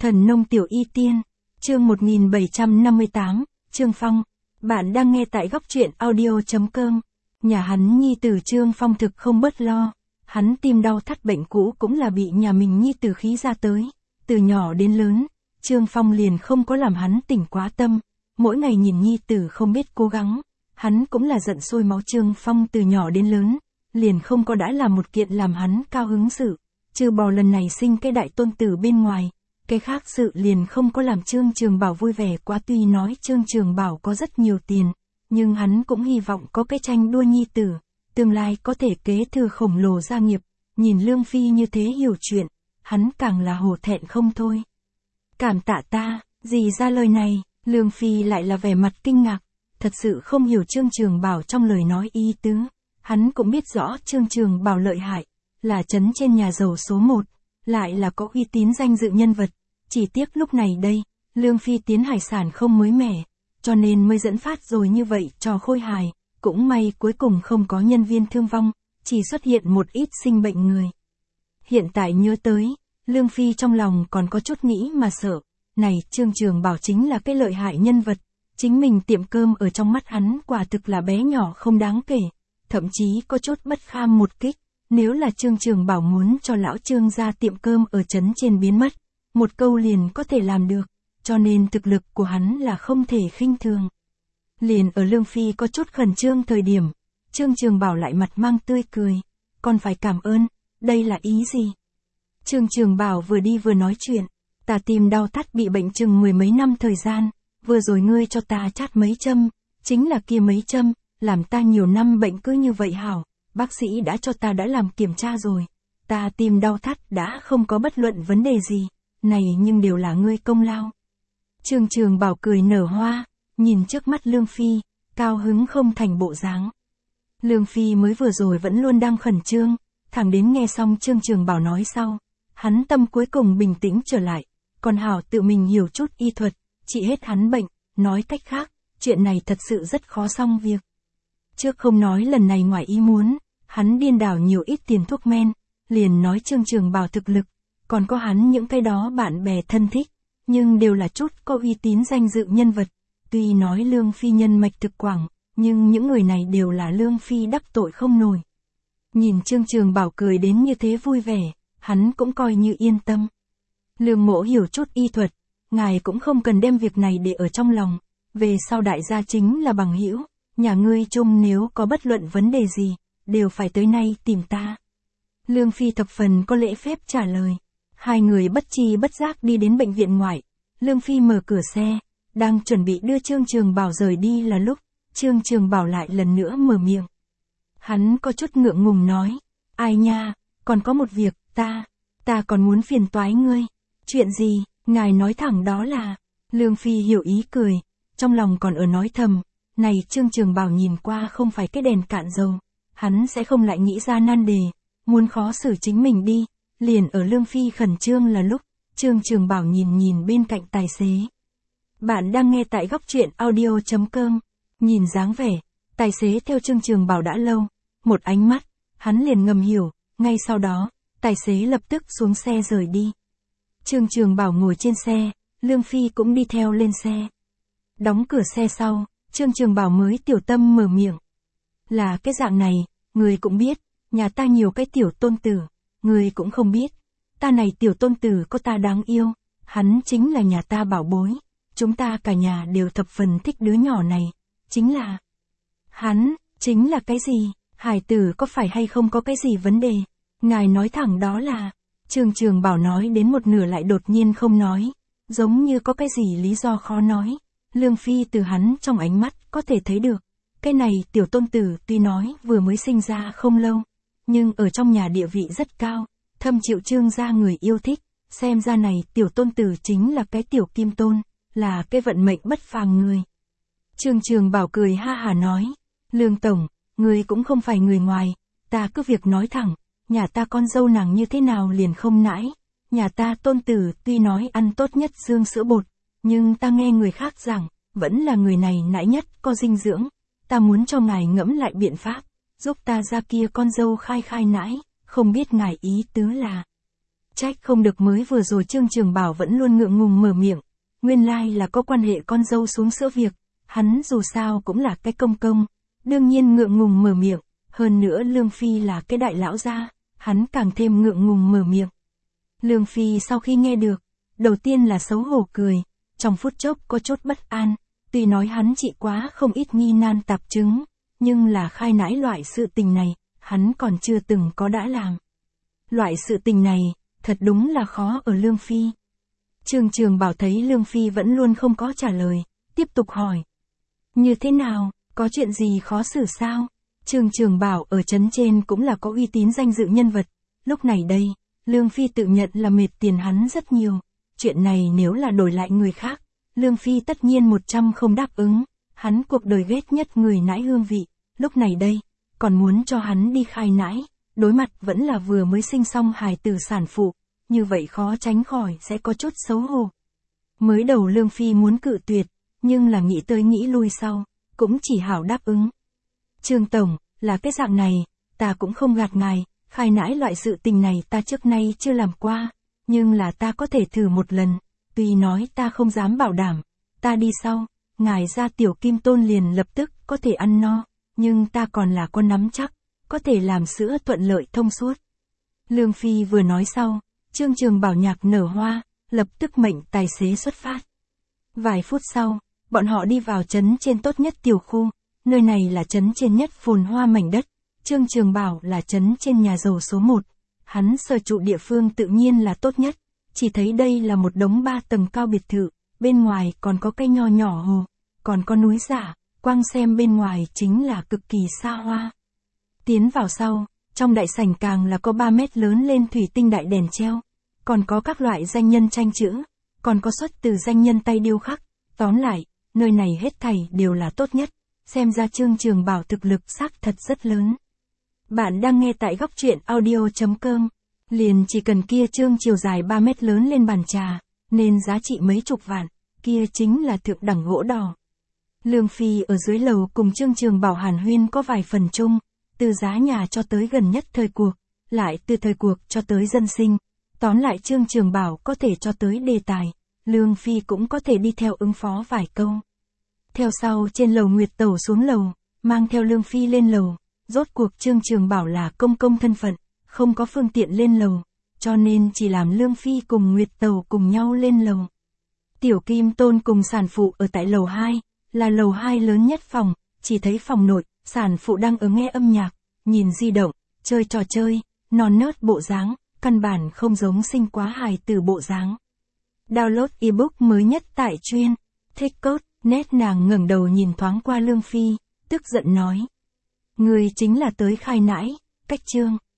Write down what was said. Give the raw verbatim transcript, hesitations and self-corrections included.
Thần nông tiểu y tiên, chương một nghìn bảy trăm năm mươi tám, Trương Phong. Bạn đang nghe tại góc truyện audio chấm com. Nhà hắn nhi tử Trương Phong thực không bớt lo. Hắn tim đau thắt bệnh cũ cũng là bị nhà mình nhi tử khí ra tới. Từ nhỏ đến lớn, Trương Phong liền không có làm hắn tỉnh quá tâm. Mỗi ngày nhìn nhi tử không biết cố gắng, hắn cũng là giận sôi máu. Trương Phong từ nhỏ đến lớn, liền không có đã làm một kiện làm hắn cao hứng sự. Trừ bỏ lần này sinh cái đại tôn tử bên ngoài, cái khác sự liền không có làm Trương Trường Bảo vui vẻ quá. Tuy nói Trương Trường Bảo có rất nhiều tiền, nhưng hắn cũng hy vọng có cái tranh đua nhi tử, tương lai có thể kế thừa khổng lồ gia nghiệp. Nhìn Lương Phi như thế hiểu chuyện, hắn càng là hổ thẹn không thôi. Cảm tạ ta, gì ra lời này, Lương Phi lại là vẻ mặt kinh ngạc, thật sự không hiểu Trương Trường Bảo trong lời nói ý tứ. Hắn cũng biết rõ Trương Trường Bảo lợi hại, là trấn trên nhà giàu số một, lại là có uy tín danh dự nhân vật. Chỉ tiếc lúc này đây, Lương Phi tiến hải sản không mới mẻ, cho nên mới dẫn phát rồi như vậy trò khôi hài. Cũng may cuối cùng không có nhân viên thương vong, chỉ xuất hiện một ít sinh bệnh người. Hiện tại nhớ tới, Lương Phi trong lòng còn có chút nghĩ mà sợ. Này Trương Trường Bảo chính là cái lợi hại nhân vật, chính mình tiệm cơm ở trong mắt hắn quả thực là bé nhỏ không đáng kể, thậm chí có chút bất kham một kích. Nếu là Trương Trường Bảo muốn cho lão Trương ra tiệm cơm ở trấn trên biến mất, một câu liền có thể làm được, cho nên thực lực của hắn là không thể khinh thường. Liền ở Lương Phi có chút khẩn trương thời điểm, Trương Trường Bảo lại mặt mang tươi cười, còn phải cảm ơn, đây là ý gì? Trương Trường Bảo vừa đi vừa nói chuyện, ta tim đau thắt bị bệnh chừng mười mấy năm thời gian, vừa rồi ngươi cho ta chát mấy châm, chính là kia mấy châm, làm ta nhiều năm bệnh cứ như vậy hảo. Bác sĩ đã cho ta đã làm kiểm tra rồi, ta tim đau thắt đã không có bất luận vấn đề gì, này nhưng đều là ngươi công lao. Trương Trường Bảo cười nở hoa, nhìn trước mắt Lương Phi, cao hứng không thành bộ dáng. Lương Phi mới vừa rồi vẫn luôn đang khẩn trương, thẳng đến nghe xong Trương Trường Bảo nói sau, hắn tâm cuối cùng bình tĩnh trở lại, còn hảo tự mình hiểu chút y thuật, trị hết hắn bệnh. Nói cách khác, chuyện này thật sự rất khó xong việc. Trước không nói lần này ngoài ý muốn, hắn điên đảo nhiều ít tiền thuốc men, liền nói Trương Trường Bảo thực lực, còn có hắn những cái đó bạn bè thân thích, nhưng đều là chút có uy tín danh dự nhân vật. Tuy nói Lương Phi nhân mạch thực quảng, nhưng những người này đều là Lương Phi đắc tội không nổi. Nhìn Trương Trường Bảo cười đến như thế vui vẻ, hắn cũng coi như yên tâm. Lương mỗ hiểu chút y thuật, ngài cũng không cần đem việc này để ở trong lòng, về sau đại gia chính là bằng hữu. Nhà ngươi chung nếu có bất luận vấn đề gì, đều phải tới nay tìm ta. Lương Phi thập phần có lễ phép trả lời. Hai người bất tri bất giác đi đến bệnh viện ngoại. Lương Phi mở cửa xe, đang chuẩn bị đưa Trương Trường Bảo rời đi là lúc, Trương Trường Bảo lại lần nữa mở miệng. Hắn có chút ngượng ngùng nói, ai nha, còn có một việc, ta, ta còn muốn phiền toái ngươi. Chuyện gì, ngài nói thẳng đó là. Lương Phi hiểu ý cười, trong lòng còn ở nói thầm. Này Trương Trường Bảo nhìn qua không phải cái đèn cạn dầu, hắn sẽ không lại nghĩ ra nan đề, muốn khó xử chính mình đi. Liền ở Lương Phi khẩn trương là lúc, Trương Trường Bảo nhìn nhìn bên cạnh tài xế. Bạn đang nghe tại góc truyện audio chấm com, nhìn dáng vẻ, tài xế theo Trương Trường Bảo đã lâu, một ánh mắt, hắn liền ngầm hiểu, ngay sau đó, tài xế lập tức xuống xe rời đi. Trương Trường Bảo ngồi trên xe, Lương Phi cũng đi theo lên xe. Đóng cửa xe sau, Trương Trường Bảo mới tiểu tâm mở miệng. Là cái dạng này, người cũng biết, nhà ta nhiều cái tiểu tôn tử, người cũng không biết, ta này tiểu tôn tử có ta đáng yêu, hắn chính là nhà ta bảo bối, chúng ta cả nhà đều thập phần thích đứa nhỏ này, chính là... Hắn, chính là cái gì, hải tử có phải hay không có cái gì vấn đề, ngài nói thẳng đó là... Trương Trường Bảo nói đến một nửa lại đột nhiên không nói, giống như có cái gì lý do khó nói. Lương Phi từ hắn trong ánh mắt có thể thấy được, cái này tiểu tôn tử tuy nói vừa mới sinh ra không lâu, nhưng ở trong nhà địa vị rất cao, thâm chịu Trương gia người yêu thích, xem ra này tiểu tôn tử chính là cái tiểu kim tôn, là cái vận mệnh bất phàm người. Trương Trường Bảo cười ha hả nói, Lương Tổng, người cũng không phải người ngoài, ta cứ việc nói thẳng, nhà ta con dâu nàng như thế nào liền không nãi, nhà ta tôn tử tuy nói ăn tốt nhất xương sữa bột, nhưng ta nghe người khác rằng, vẫn là người này nãi nhất có dinh dưỡng, ta muốn cho ngài ngẫm lại biện pháp, giúp ta ra kia con dâu khai khai nãi, không biết ngài ý tứ là. Trách không được mới vừa rồi Trương Trường Bảo vẫn luôn ngượng ngùng mở miệng, nguyên lai là có quan hệ con dâu xuống sữa việc, hắn dù sao cũng là cái công công, đương nhiên ngượng ngùng mở miệng, hơn nữa Lương Phi là cái đại lão gia, hắn càng thêm ngượng ngùng mở miệng. Lương Phi sau khi nghe được, đầu tiên là xấu hổ cười, trong phút chốc có chút bất an, tuy nói hắn trị quá không ít nghi nan tạp chứng, nhưng là khai nãi loại sự tình này, hắn còn chưa từng có đã làm. Loại sự tình này, thật đúng là khó ở Lương Phi. Trương Trường Bảo thấy Lương Phi vẫn luôn không có trả lời, tiếp tục hỏi. Như thế nào, có chuyện gì khó xử sao? Trương Trường Bảo ở trấn trên cũng là có uy tín danh dự nhân vật, lúc này đây, Lương Phi tự nhận là mệt tiền hắn rất nhiều, chuyện này nếu là đổi lại người khác, Lương Phi tất nhiên một trăm không đáp ứng, hắn cuộc đời ghét nhất người nãi hương vị, lúc này đây, còn muốn cho hắn đi khai nãi, đối mặt vẫn là vừa mới sinh xong hài tử sản phụ, như vậy khó tránh khỏi sẽ có chút xấu hổ. Mới đầu Lương Phi muốn cự tuyệt, nhưng là nghĩ tới nghĩ lui sau, cũng chỉ hảo đáp ứng. Trương Tổng, là cái dạng này, ta cũng không gạt ngài, khai nãi loại sự tình này ta trước nay chưa làm qua, nhưng là ta có thể thử một lần, tuy nói ta không dám bảo đảm, ta đi sau, ngài ra tiểu kim tôn liền lập tức có thể ăn no, nhưng ta còn là con nắm chắc, có thể làm sữa thuận lợi thông suốt. Lương Phi vừa nói sau, Trương Trường Bảo nhạc nở hoa, lập tức mệnh tài xế xuất phát. Vài phút sau, bọn họ đi vào trấn trên tốt nhất tiểu khu, nơi này là trấn trên nhất phồn hoa mảnh đất, Trương Trường Bảo là trấn trên nhà giàu số một, hắn sở trụ địa phương tự nhiên là tốt nhất, chỉ thấy đây là một đống ba tầng cao biệt thự, bên ngoài còn có cây nho nhỏ hồ, còn có núi giả, quang xem bên ngoài chính là cực kỳ xa hoa. Tiến vào sau, trong đại sảnh càng là có ba mét lớn lên thủy tinh đại đèn treo, còn có các loại danh nhân tranh chữ, còn có xuất từ danh nhân tay điêu khắc, tóm lại, nơi này hết thảy đều là tốt nhất, xem ra Trương Trường Bảo thực lực xác thật rất lớn. Bạn đang nghe tại góc truyện audio chấm com, liền chỉ cần kia trương chiều dài ba mét lớn lên bàn trà, nên giá trị mấy chục vạn, kia chính là thượng đẳng gỗ đỏ. Lương Phi ở dưới lầu cùng Trương Trường Bảo hàn huyên có vài phần chung, từ giá nhà cho tới gần nhất thời cuộc, lại từ thời cuộc cho tới dân sinh, tóm lại Trương Trường Bảo có thể cho tới đề tài, Lương Phi cũng có thể đi theo ứng phó vài câu. Theo sau trên lầu Nguyệt Tẩu xuống lầu, mang theo Lương Phi lên lầu, rốt cuộc Trương Trường Bảo là công công thân phận, không có phương tiện lên lầu, cho nên chỉ làm Lương Phi cùng Nguyệt Tẩu cùng nhau lên lầu. Tiểu Kim Tôn cùng sản phụ ở tại lầu hai, là lầu hai lớn nhất phòng, chỉ thấy phòng nội, sản phụ đang ở nghe âm nhạc, nhìn di động, chơi trò chơi, non nớt bộ dáng, căn bản không giống sinh quá hài từ bộ dáng. Download ebook mới nhất tại chuyên, thích cốt, nét nàng ngẩng đầu nhìn thoáng qua Lương Phi, tức giận nói. Người chính là tới khai nãi, cách Trương.